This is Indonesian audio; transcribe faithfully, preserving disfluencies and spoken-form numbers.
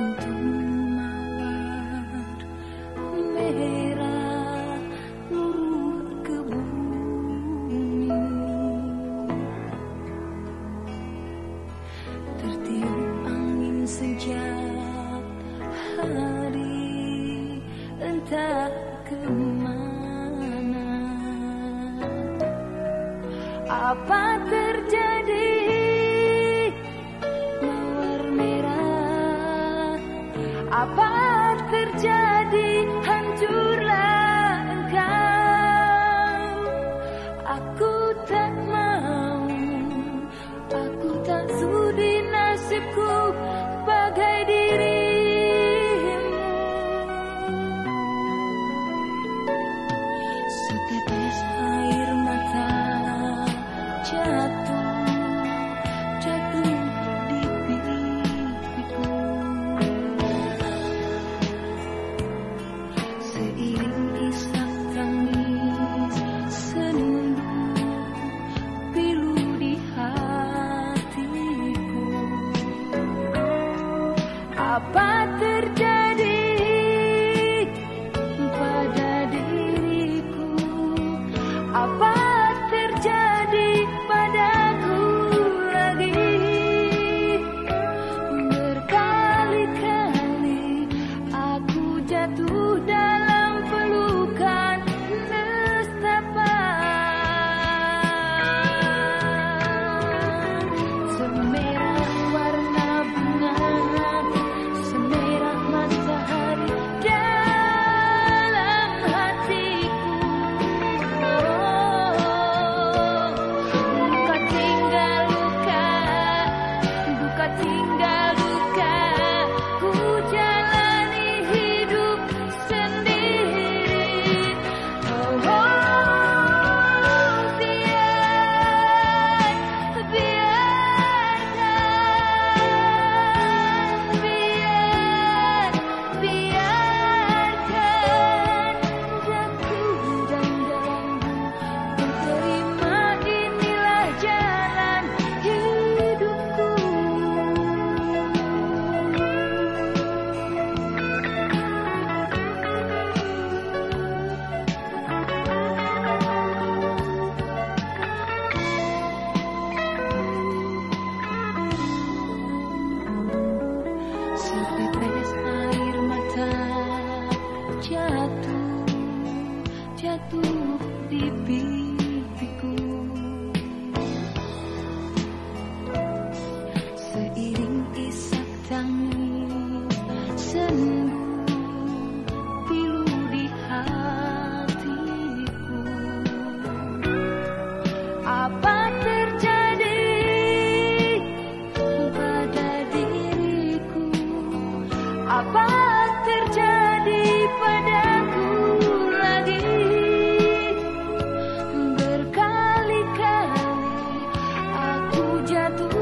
kuntum mawar merah turun ke bumi, tertiup angin sejak hari entah kemana. Apa terjadi mawar merah? Apa terjadi? Hancurlah engkau. Aku tak mau, aku tak sudi nasibku bagai dirimu. Setetes air mata jatuh, jatuh di pipiku. Seiring isak tangis sendu pilu di hatiku. Apa terjadi pada diriku? Apa terjadi padaku lagi? Berkali-kali aku jatuh dalam pelukan nestapa. Semerah warna bunga, semerah matahari dalam hatiku. Duka tinggal luka, duka tinggal luka, ku jalani hidup sendiri. Oh, oh, biar, biarkan, biar, biarkan jatuh dan dalammu menerima. Inilah jalan hidupku. Setetes air mata jatuh, jatuh di pipiku. Seiring isak tangis sendu pilu di hatiku. Apa terjadi pada diriku? Apa terjadi padaku lagi? Berkali-kali aku jatuh